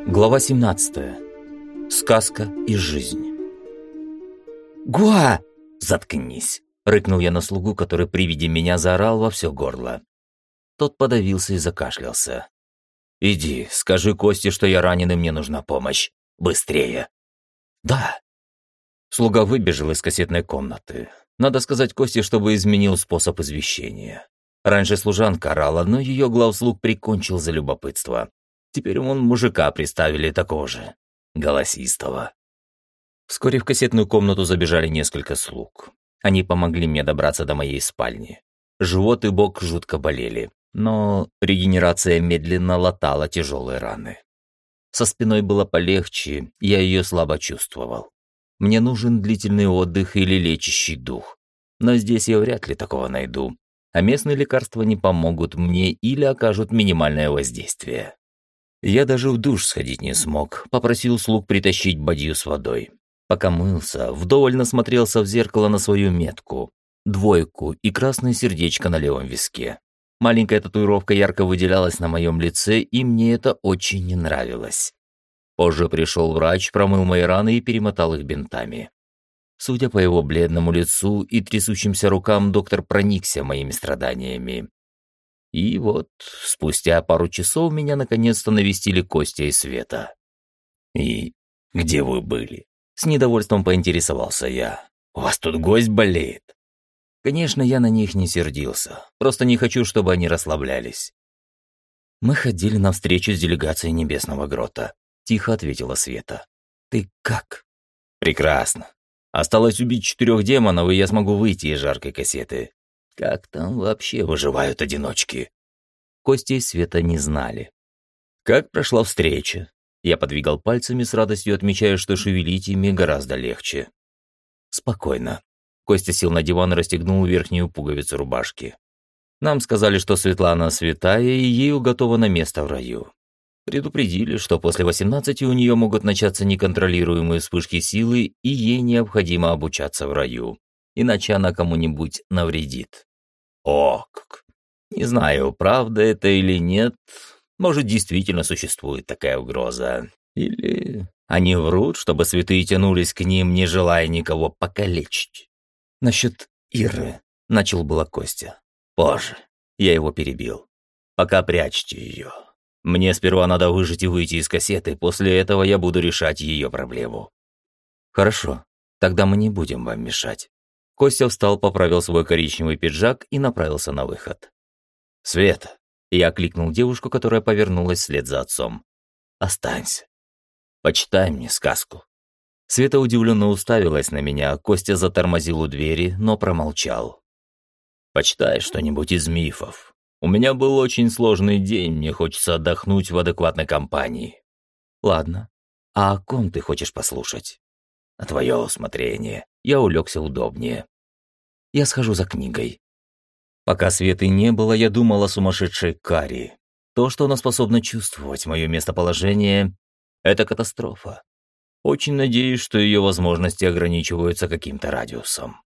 Глава 17. Сказка и жизнь. «Гуа!» «Заткнись!» — рыкнул я на слугу, который при виде меня заорал во все горло. Тот подавился и закашлялся. «Иди, скажи Косте, что я ранен и мне нужна помощь. Быстрее!» «Да!» Слуга выбежал из кассетной комнаты. Надо сказать Косте, чтобы изменил способ извещения. Раньше служанка орала, но ее главслуг прикончил за любопытство. Теперь вон мужика приставили такого же, голосистого. Вскоре в кассетную комнату забежали несколько слуг. Они помогли мне добраться до моей спальни. Живот и бок жутко болели, но регенерация медленно латала тяжелые раны. Со спиной было полегче, я ее слабо чувствовал. Мне нужен длительный отдых или лечащий дух. Но здесь я вряд ли такого найду, а местные лекарства не помогут мне или окажут минимальное воздействие. Я даже в душ сходить не смог, попросил слуг притащить бадью с водой. Пока мылся, вдоволь насмотрелся в зеркало на свою метку, 2 и красное сердечко на левом виске. Маленькая татуировка ярко выделялась на моем лице, и мне это очень не нравилось. Позже пришел врач, промыл мои раны и перемотал их бинтами. Судя по его бледному лицу и трясущимся рукам, доктор проникся моими страданиями. И вот, спустя пару часов меня наконец-то навестили Костя и Света. «И где вы были?» С недовольством поинтересовался я. «У вас тут гость болеет?» Конечно, я на них не сердился. Просто не хочу, чтобы они расслаблялись. «Мы ходили на встречу с делегацией Небесного Грота», — тихо ответила Света. «Ты как?» «Прекрасно. Осталось убить 4 демонов, и я смогу выйти из жаркой кассеты. Как там вообще выживают одиночки?» Костя и Света не знали. «Как прошла встреча?» Я подвигал пальцами с радостью, отмечая, что шевелить ими гораздо легче. «Спокойно». Костя сел на диван и расстегнул верхнюю пуговицу рубашки. «Нам сказали, что Светлана святая, и ей уготовано место в раю. Предупредили, что после 18 у нее могут начаться неконтролируемые вспышки силы, и ей необходимо обучаться в раю, иначе она кому-нибудь навредит». «О, как! Не знаю, правда это или нет. Может, действительно существует такая угроза. Или они врут, чтобы святые тянулись к ним, не желая никого покалечить». «Насчет Иры», — начал было Костя. «Позже». Я его перебил. «Пока прячьте ее. Мне сперва надо выжить и выйти из кассеты, после этого я буду решать ее проблему». «Хорошо, тогда мы не будем вам мешать». Костя встал, поправил свой коричневый пиджак и направился на выход. «Света!» — я окликнул девушку, которая повернулась вслед за отцом. «Останься. Почитай мне сказку». Света удивленно уставилась на меня, Костя затормозил у двери, но промолчал. «Почитай что-нибудь из мифов. У меня был очень сложный день, мне хочется отдохнуть в адекватной компании». «Ладно. А о ком ты хочешь послушать?» «На твое усмотрение». Я улегся удобнее. «Я схожу за книгой». Пока Светы не было, я думал о сумасшедшей Кари. То, что она способна чувствовать мое местоположение, это катастрофа. Очень надеюсь, что ее возможности ограничиваются каким-то радиусом.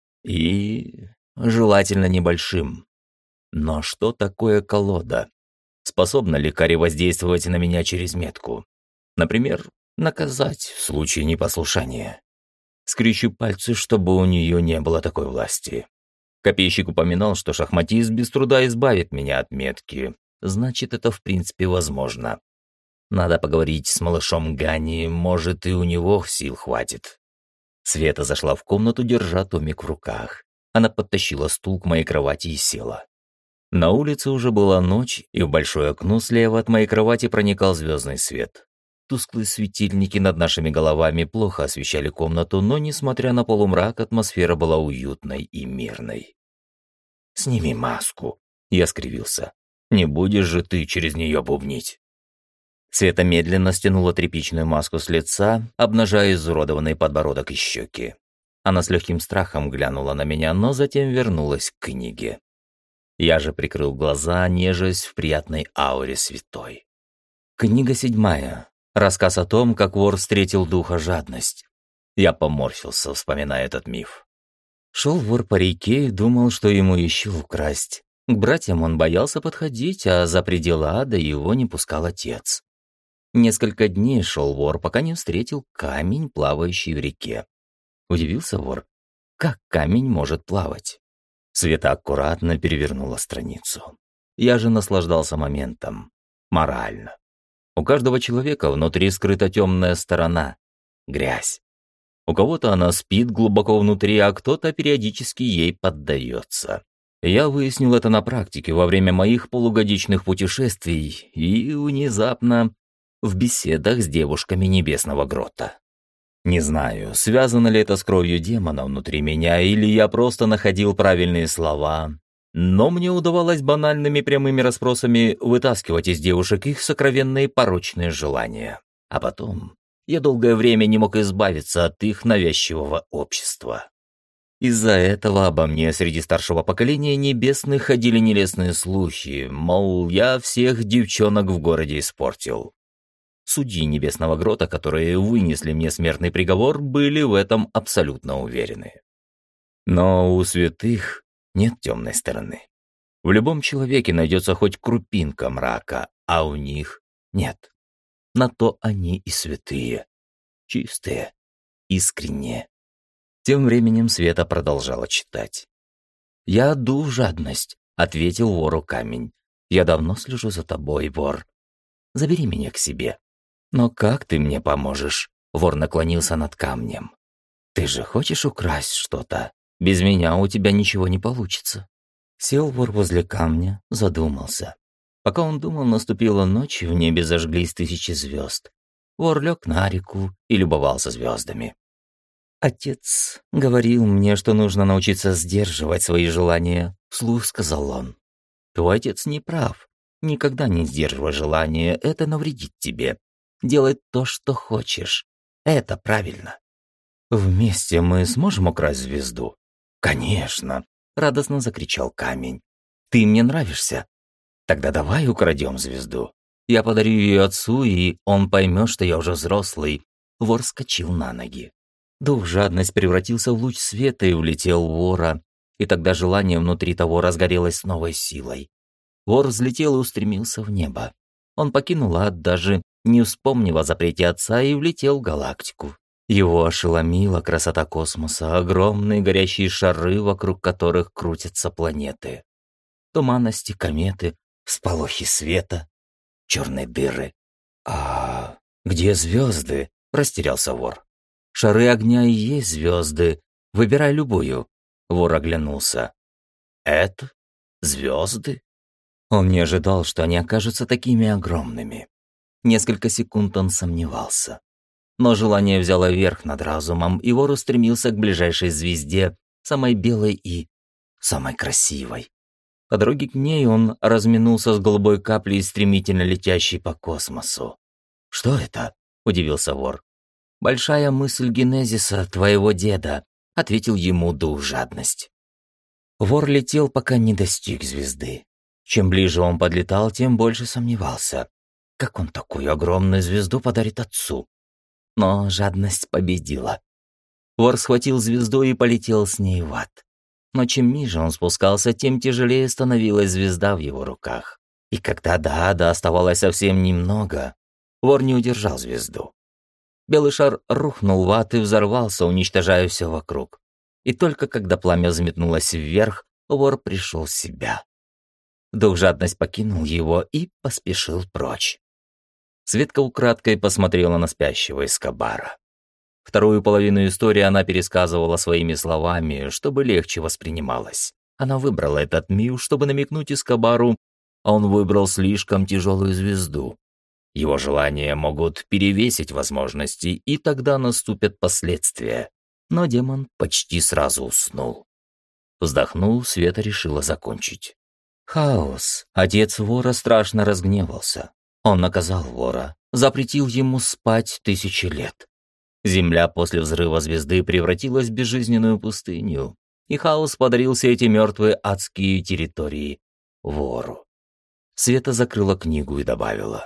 И желательно небольшим. Но что такое колода? Способна ли Кари воздействовать на меня через метку? Например, наказать в случае непослушания? Скрещу пальцы, чтобы у нее не было такой власти. Копейщик упоминал, что шахматист без труда избавит меня от метки. Значит, это в принципе возможно. Надо поговорить с малышом Гани, может, и у него сил хватит. Света зашла в комнату, держа томик в руках. Она подтащила стул к моей кровати и села. На улице уже была ночь, и в большое окно слева от моей кровати проникал звездный свет. Тусклые светильники над нашими головами плохо освещали комнату, но, несмотря на полумрак, атмосфера была уютной и мирной. «Сними маску», — я скривился. «Не будешь же ты через нее бубнить». Света медленно стянула тряпичную маску с лица, обнажая изуродованный подбородок и щеки. Она с легким страхом глянула на меня, но затем вернулась к книге. Я же прикрыл глаза, нежась в приятной ауре святой. Книга 7. Рассказ о том, как вор встретил духа жадность. Я поморщился, вспоминая этот миф. Шел вор по реке и думал, что ему еще украсть. К братьям он боялся подходить, а за пределы ада его не пускал отец. Несколько дней шел вор, пока не встретил камень, плавающий в реке. Удивился вор, как камень может плавать. Света аккуратно перевернула страницу. Я же наслаждался моментом. Морально. У каждого человека внутри скрыта темная сторона — грязь. У кого-то она спит глубоко внутри, а кто-то периодически ей поддается. Я выяснил это на практике во время моих полугодичных путешествий и внезапно в беседах с девушками Небесного Грота. Не знаю, связано ли это с кровью демона внутри меня, или я просто находил правильные слова, но мне удавалось банальными прямыми расспросами вытаскивать из девушек их сокровенные порочные желания. А потом я долгое время не мог избавиться от их навязчивого общества. Из-за этого обо мне среди старшего поколения небесных ходили нелестные слухи, мол, я всех девчонок в городе испортил. Судьи Небесного Грота, которые вынесли мне смертный приговор, были в этом абсолютно уверены. Но у святых нет темной стороны. В любом человеке найдется хоть крупинка мрака, а у них нет. На то они и святые. Чистые, искренние. Тем временем Света продолжала читать. «Я дух жадность», — ответил вору камень. «Я давно слежу за тобой, вор. Забери меня к себе». «Но как ты мне поможешь?» — вор наклонился над камнем. «Ты же хочешь украсть что-то? Без меня у тебя ничего не получится». Сел вор возле камня, задумался. Пока он думал, наступила ночь, и в небе зажглись тысячи звезд. Вор лег на реку и любовался звездами. «Отец говорил мне, что нужно научиться сдерживать свои желания», — вслух сказал он. «Твой отец не прав. Никогда не сдерживай желания, это навредит тебе. Делай то, что хочешь. Это правильно». «Вместе мы сможем украсть звезду?» «Конечно», — радостно закричал камень. «Ты мне нравишься. Тогда давай украдем звезду. Я подарю ее отцу, и он поймет, что я уже взрослый». Вор вскочил на ноги. Дух жадность превратился в луч света и улетел в вора, и тогда желание внутри того разгорелось с новой силой. Вор взлетел и устремился в небо. Он покинул ад, даже не вспомнив о запрете отца, и влетел в галактику. Его ошеломила красота космоса, огромные горящие шары, вокруг которых крутятся планеты. Туманности, кометы, всполохи света, черные дыры. «А где звезды?» – растерялся вор. «Шары огня и есть звезды. Выбирай любую». Вор оглянулся. «Это? Звезды?» Он не ожидал, что они окажутся такими огромными. Несколько секунд он сомневался. Но желание взяло верх над разумом, и вор устремился к ближайшей звезде, самой белой и самой красивой. По дороге к ней он разминулся с голубой каплей, стремительно летящей по космосу. «Что это?» – удивился вор. «Большая мысль генезиса твоего деда», — ответил ему дух жадность. Вор летел, пока не достиг звезды. Чем ближе он подлетал, тем больше сомневался. Как он такую огромную звезду подарит отцу? Но жадность победила. Вор схватил звезду и полетел с ней в ад. Но чем ниже он спускался, тем тяжелее становилась звезда в его руках. И когда до ада оставалось совсем немного, вор не удержал звезду. Белый шар рухнул в ад и взорвался, уничтожая все вокруг. И только когда пламя взметнулось вверх, вор пришел в себя. Дух жадность покинул его и поспешил прочь. Светка украдкой посмотрела на спящего Эскобара. Вторую половину истории она пересказывала своими словами, чтобы легче воспринималось. Она выбрала этот мир, чтобы намекнуть Эскобару, а он выбрал слишком тяжелую звезду. Его желания могут перевесить возможности, и тогда наступят последствия. Но демон почти сразу уснул. Вздохнув, Света решила закончить. Хаос. Отец вора страшно разгневался. Он наказал вора, запретил ему спать 1000 лет. Земля после взрыва звезды превратилась в безжизненную пустыню, и хаос подарил все эти мертвые адские территории вору. Света закрыла книгу и добавила.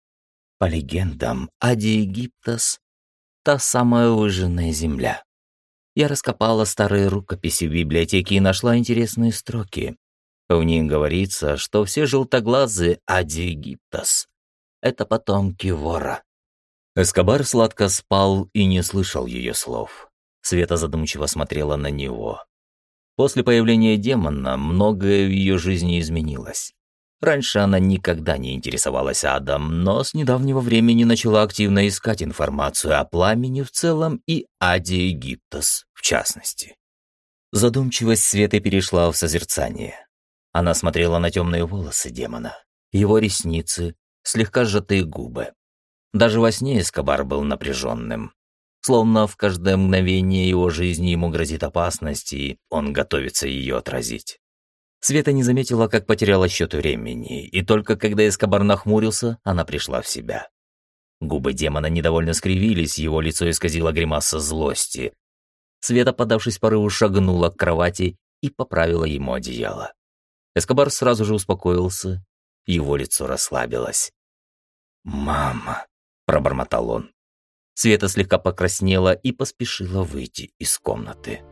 По легендам, Ади Египтос – та самая выжженная земля. Я раскопала старые рукописи в библиотеке и нашла интересные строки. В них говорится, что все желтоглазые Ади Египтос Это потомки вора». Эскобар сладко спал и не слышал ее слов. Света задумчиво смотрела на него. После появления демона многое в ее жизни изменилось. Раньше она никогда не интересовалась адом, но с недавнего времени начала активно искать информацию о пламени в целом и аде Египтос в частности. Задумчивость Светы перешла в созерцание. Она смотрела на темные волосы демона, его ресницы, слегка сжатые губы. Даже во сне Эскобар был напряженным. Словно в каждое мгновение его жизни ему грозит опасность, и он готовится ее отразить. Света не заметила, как потеряла счет времени, и только когда Эскобар нахмурился, она пришла в себя. Губы демона недовольно скривились, его лицо исказило гримаса злости. Света, подавшись порыву, шагнула к кровати и поправила ему одеяло. Эскобар сразу же успокоился, его лицо расслабилось. «Мама», — пробормотал он. Света слегка покраснела и поспешила выйти из комнаты.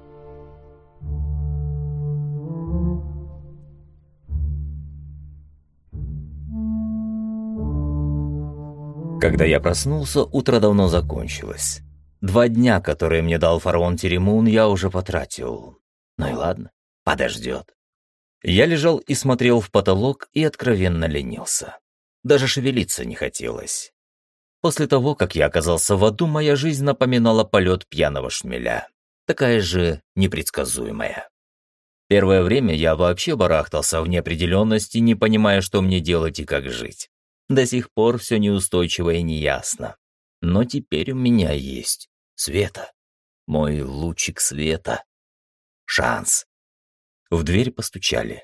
Когда я проснулся, утро давно закончилось. 2 дня, которые мне дал фараон Теремун, я уже потратил. Ну и ладно, подождет. Я лежал и смотрел в потолок и откровенно ленился. Даже шевелиться не хотелось. После того, как я оказался в аду, моя жизнь напоминала полет пьяного шмеля. Такая же непредсказуемая. Первое время я вообще барахтался в неопределенности, не понимая, что мне делать и как жить. До сих пор все неустойчиво и неясно. Но теперь у меня есть Света. Мой лучик света. Шанс. В дверь постучали.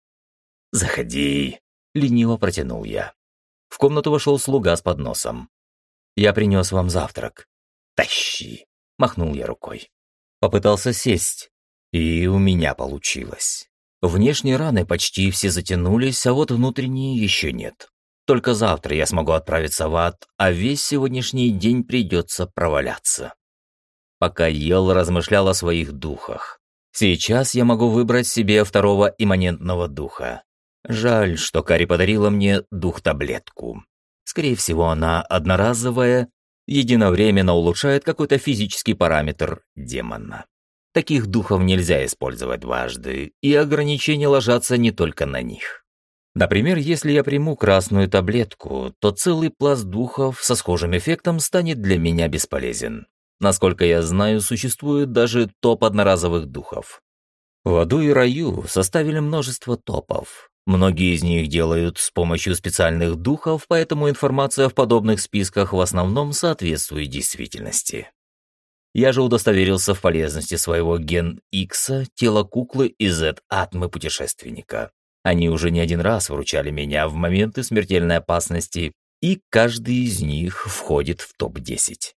«Заходи», — лениво протянул я. В комнату вошел слуга с подносом. «Я принес вам завтрак». «Тащи», — махнул я рукой. Попытался сесть, и у меня получилось. Внешние раны почти все затянулись, а вот внутренние еще нет. Только завтра я смогу отправиться в ад, а весь сегодняшний день придется проваляться. Пока ел, размышлял о своих духах. Сейчас я могу выбрать себе 2-го имманентного духа. Жаль, что Кари подарила мне дух-таблетку. Скорее всего, она одноразовая, единовременно улучшает какой-то физический параметр демона. Таких духов нельзя использовать дважды, и ограничения ложатся не только на них. Например, если я приму красную таблетку, то целый пласт духов со схожим эффектом станет для меня бесполезен. Насколько я знаю, существует даже топ одноразовых духов. В аду и раю составили множество топов. Многие из них делают с помощью специальных духов, поэтому информация в подобных списках в основном соответствует действительности. Я же удостоверился в полезности своего ген-Икса, тела куклы и Z-атмы путешественника. Они уже не один раз выручали меня в моменты смертельной опасности, и каждый из них входит в топ-10.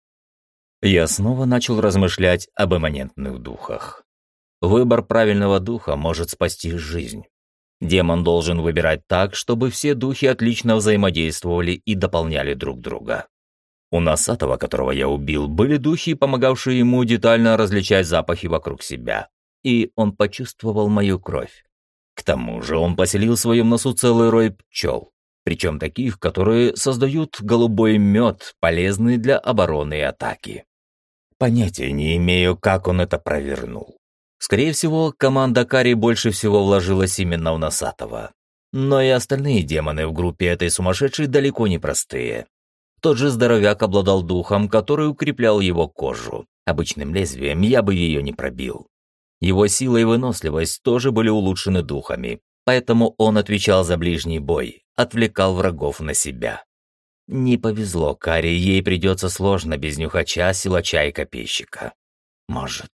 Я снова начал размышлять об имманентных духах. Выбор правильного духа может спасти жизнь. Демон должен выбирать так, чтобы все духи отлично взаимодействовали и дополняли друг друга. У Носатого, которого я убил, были духи, помогавшие ему детально различать запахи вокруг себя, и он почувствовал мою кровь. К тому же он поселил в своем носу целый рой пчел, причем таких, которые создают голубой мед, полезный для обороны и атаки. Понятия не имею, как он это провернул. Скорее всего, команда Кари больше всего вложилась именно в Носатого. Но и остальные демоны в группе этой сумасшедшей далеко не простые. Тот же здоровяк обладал духом, который укреплял его кожу. Обычным лезвием я бы ее не пробил. Его сила и выносливость тоже были улучшены духами, поэтому он отвечал за ближний бой, отвлекал врагов на себя. Не повезло Кари, ей придется сложно без нюхача, силача и копейщика. Может,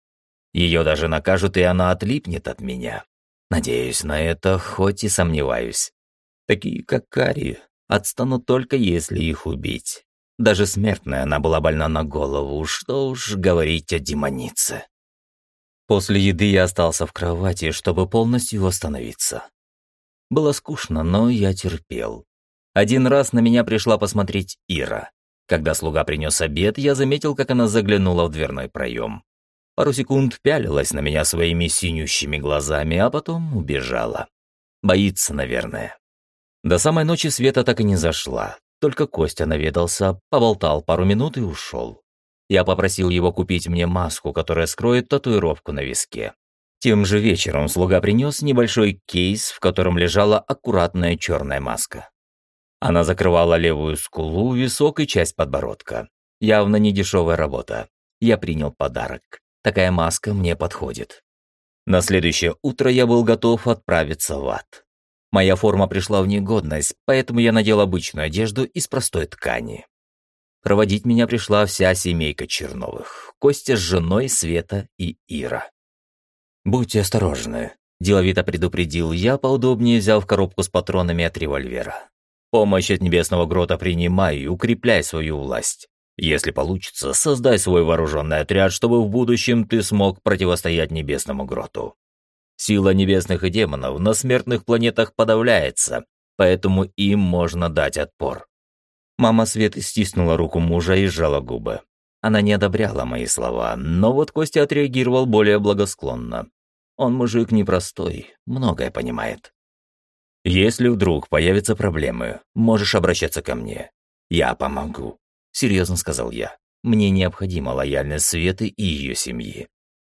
ее даже накажут, и она отлипнет от меня. Надеюсь на это, хоть и сомневаюсь. Такие, как Кари, отстанут только если их убить. Даже смертная она была больна на голову, что уж говорить о демонице. После еды я остался в кровати, чтобы полностью восстановиться. Было скучно, но я терпел. Один раз на меня пришла посмотреть Ира. Когда слуга принес обед, я заметил, как она заглянула в дверной проем. Пару секунд пялилась на меня своими синющими глазами, а потом убежала. Боится, наверное. До самой ночи Света так и не зашла. Только Костя наведался, поболтал пару минут и ушел. Я попросил его купить мне маску, которая скроет татуировку на виске. Тем же вечером слуга принес небольшой кейс, в котором лежала аккуратная черная маска. Она закрывала левую скулу, висок и часть подбородка. Явно не дешевая работа. Я принял подарок. Такая маска мне подходит. На следующее утро я был готов отправиться в ад. Моя форма пришла в негодность, поэтому я надел обычную одежду из простой ткани. Проводить меня пришла вся семейка Черновых. Костя с женой, Света и Ира. «Будьте осторожны», – деловито предупредил я, поудобнее взяв коробку с патронами от револьвера. «Помощь от Небесного Грота принимай и укрепляй свою власть. Если получится, создай свой вооруженный отряд, чтобы в будущем ты смог противостоять Небесному Гроту. Сила небесных и демонов на смертных планетах подавляется, поэтому им можно дать отпор». Мама Светы стиснула руку мужа и сжала губы. Она не одобряла мои слова, но вот Костя отреагировал более благосклонно. Он мужик непростой, многое понимает. «Если вдруг появятся проблемы, можешь обращаться ко мне. Я помогу», — серьезно сказал я. «Мне необходима лояльность Светы и ее семьи.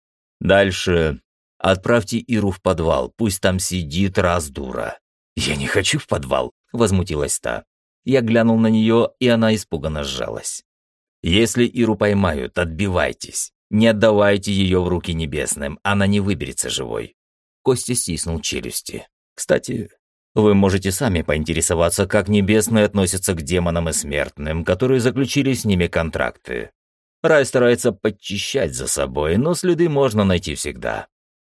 Дальше отправьте Иру в подвал, пусть там сидит раз дура». «Я не хочу в подвал», — возмутилась та. Я глянул на нее, и она испуганно сжалась. «Если Иру поймают, отбивайтесь. Не отдавайте ее в руки небесным, она не выберется живой». Костя стиснул челюсти. «Кстати, вы можете сами поинтересоваться, как небесные относятся к демонам и смертным, которые заключили с ними контракты. Рай старается подчищать за собой, но следы можно найти всегда».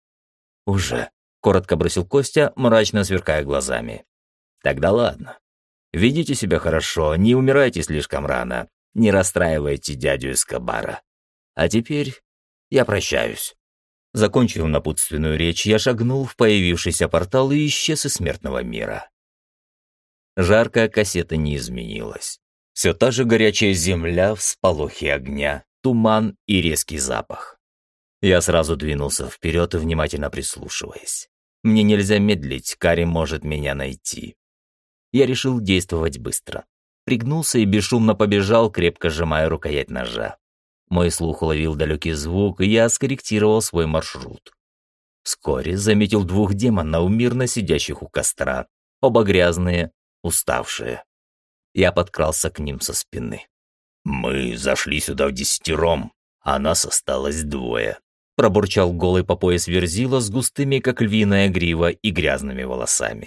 «Уже», — коротко бросил Костя, мрачно сверкая глазами. «Тогда ладно. Ведите себя хорошо, не умирайте слишком рано, не расстраивайте дядю Эскобара. А теперь я прощаюсь». Закончив напутственную речь, я шагнул в появившийся портал и исчез из смертного мира. Жаркая кассета не изменилась. Все та же горячая земля, всполохи огня, туман и резкий запах. Я сразу двинулся вперед и внимательно прислушиваясь. Мне нельзя медлить, Кари может меня найти. Я решил действовать быстро. Пригнулся и бесшумно побежал, крепко сжимая рукоять ножа. Мой слух уловил далекий звук, и я скорректировал свой маршрут. Вскоре заметил двух демонов, мирно сидящих у костра, оба грязные, уставшие. Я подкрался к ним со спины. «Мы зашли сюда вдесятером, а нас осталось двое», – пробурчал голый по пояс Верзила с густыми, как львиная грива, и грязными волосами.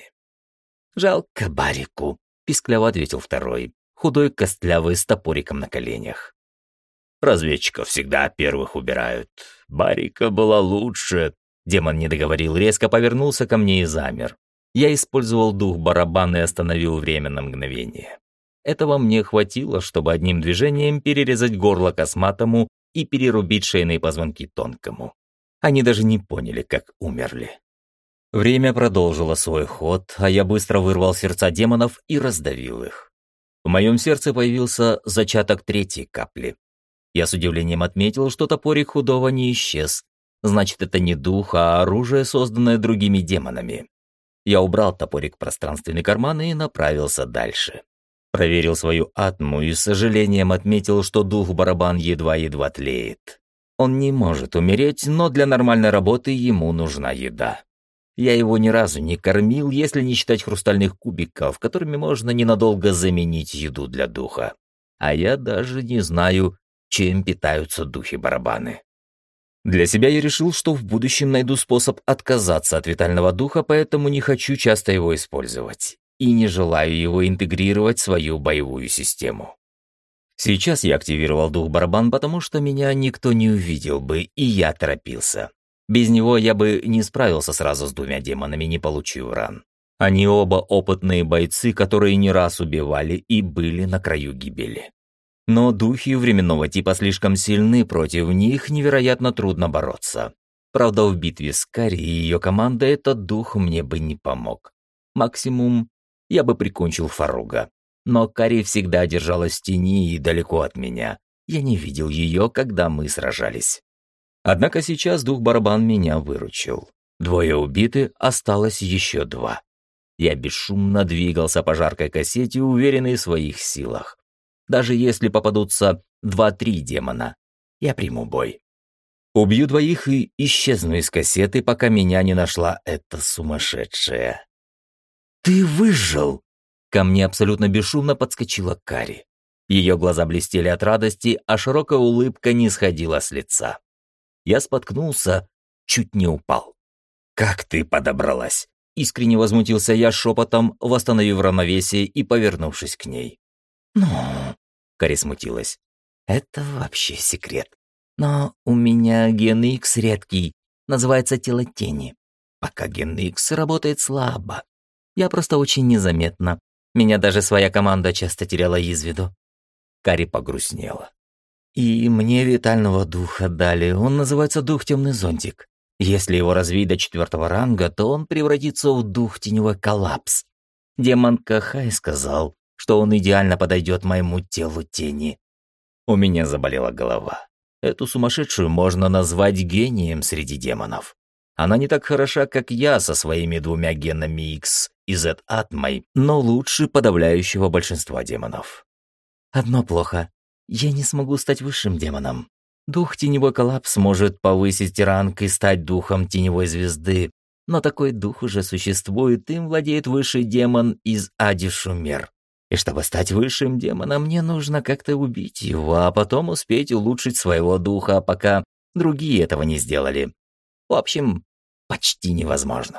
«Жалко Барику», – пискляво ответил второй, худой, костлявый, с топориком на коленях. «Разведчиков всегда первых убирают. Барика была лучше». Демон не договорил, резко повернулся ко мне и замер. Я использовал дух барабана и остановил время на мгновение. Этого мне хватило, чтобы одним движением перерезать горло косматому и перерубить шейные позвонки тонкому. Они даже не поняли, как умерли. Время продолжило свой ход, а я быстро вырвал сердца демонов и раздавил их. В моем сердце появился зачаток третьей капли. Я с удивлением отметил, что топорик худого не исчез. Значит, это не дух, а оружие, созданное другими демонами. Я убрал топорик в пространственный карман и направился дальше. Проверил свою атму и с сожалением отметил, что дух-барабан едва-едва тлеет. Он не может умереть, но для нормальной работы ему нужна еда. Я его ни разу не кормил, если не считать хрустальных кубиков, которыми можно ненадолго заменить еду для духа. А я даже не знаю, чем питаются духи-барабаны. Для себя я решил, что в будущем найду способ отказаться от витального духа, поэтому не хочу часто его использовать. И не желаю его интегрировать в свою боевую систему. Сейчас я активировал дух-барабан, потому что меня никто не увидел бы, и я торопился. Без него я бы не справился сразу с двумя демонами, не получив ран. Они оба опытные бойцы, которые не раз убивали и были на краю гибели. Но духи временного типа слишком сильны, против них невероятно трудно бороться. Правда, в битве с Кари и ее командой этот дух мне бы не помог. Максимум, я бы прикончил Фаруга. Но Кари всегда держалась в тени и далеко от меня. Я не видел ее, когда мы сражались. Однако сейчас дух-барабан меня выручил. Двое убиты, осталось еще два. Я бесшумно двигался по жаркой кассете, уверенный в своих силах. Даже если попадутся 2-3 демона, я приму бой. Убью двоих и исчезну из кассеты, пока меня не нашла эта сумасшедшая. «Ты выжил!» Ко мне абсолютно бесшумно подскочила Кари. Ее глаза блестели от радости, а широкая улыбка не сходила с лица. Я споткнулся, чуть не упал. «Как ты подобралась?» Искренне возмутился я шепотом, восстановив равновесие и повернувшись к ней. «Ну...» — Кари смутилась. «Это вообще секрет. Но у меня ген X редкий, называется тело тени. Пока ген X работает слабо. Я просто очень незаметна. Меня даже своя команда часто теряла из виду». Кари погрустнела. «И мне витального духа дали. Он называется дух темный зонтик. Если его развить до 4 ранга, то он превратится в дух теневой коллапс. Демон Кахай сказал, что он идеально подойдет моему телу тени». У меня заболела голова. Эту сумасшедшую можно назвать гением среди демонов. Она не так хороша, как я со своими 2 генами X и Z атмой, но лучше подавляющего большинства демонов. Одно плохо. Я не смогу стать высшим демоном. Дух теневой коллапс может повысить ранг и стать духом теневой звезды, но такой дух уже существует, им владеет высший демон из Ади-Шумер. И чтобы стать высшим демоном, мне нужно как-то убить его, а потом успеть улучшить своего духа, пока другие этого не сделали. В общем, почти невозможно.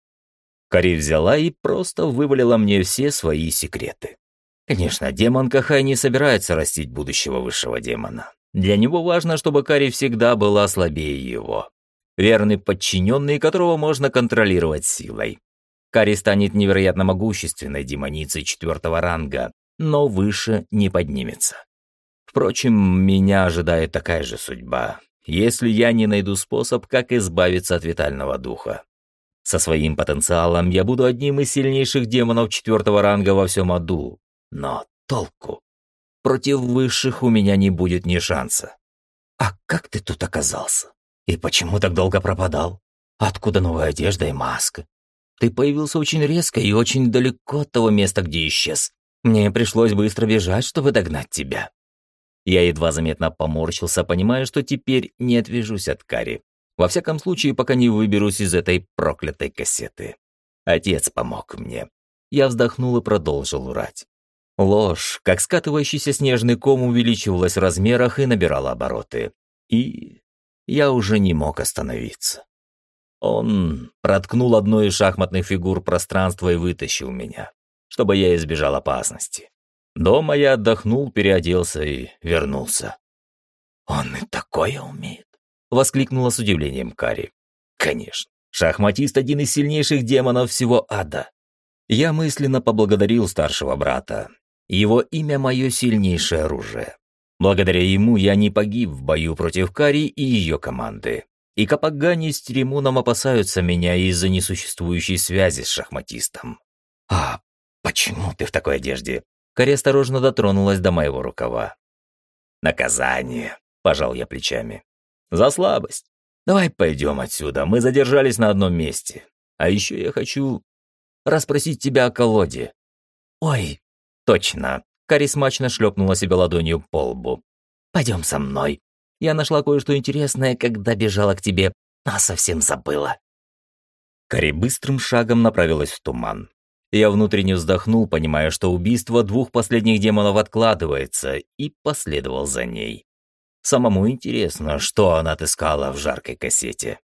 Кари взяла и просто вывалила мне все свои секреты. Конечно, демон Кахай не собирается растить будущего высшего демона. Для него важно, чтобы Кари всегда была слабее его. Верный подчиненный, которого можно контролировать силой. Кари станет невероятно могущественной демоницей 4 ранга, но выше не поднимется. Впрочем, меня ожидает такая же судьба, если я не найду способ, как избавиться от витального духа. Со своим потенциалом я буду одним из сильнейших демонов 4 ранга во всем аду, но толку? Против высших у меня не будет ни шанса. А как ты тут оказался? И почему так долго пропадал? Откуда новая одежда и маска? Ты появился очень резко и очень далеко от того места, где исчез. Мне пришлось быстро бежать, чтобы догнать тебя». Я едва заметно поморщился, понимая, что теперь не отвяжусь от Кари. Во всяком случае, пока не выберусь из этой проклятой кассеты. Отец помог мне. Я вздохнул и продолжил врать. Ложь, как скатывающийся снежный ком, увеличивалась в размерах и набирала обороты. И я уже не мог остановиться. Он проткнул одну из шахматных фигур пространства и вытащил меня, чтобы я избежал опасности. Дома я отдохнул, переоделся и вернулся. «Он и такое умеет?» — воскликнула с удивлением Кари. «Конечно. Шахматист — один из сильнейших демонов всего ада». Я мысленно поблагодарил старшего брата. Его имя — мое сильнейшее оружие. Благодаря ему я не погиб в бою против Кари и ее команды. И Капагани с Теремуном опасаются меня из-за несуществующей связи с шахматистом. «А почему ты в такой одежде?» Кари осторожно дотронулась до моего рукава. «Наказание», — пожал я плечами. «За слабость. Давай пойдем отсюда, мы задержались на одном месте. А еще я хочу расспросить тебя о колоде». «Ой, точно». Кари смачно шлепнула себя ладонью по лбу. «Пойдем со мной. Я нашла кое-что интересное, когда бежала к тебе, а совсем забыла». Кари быстрым шагом направилась в туман. Я внутренне вздохнул, понимая, что убийство 2 последних демонов откладывается, и последовал за ней. Самому интересно, что она отыскала в жаркой кассете.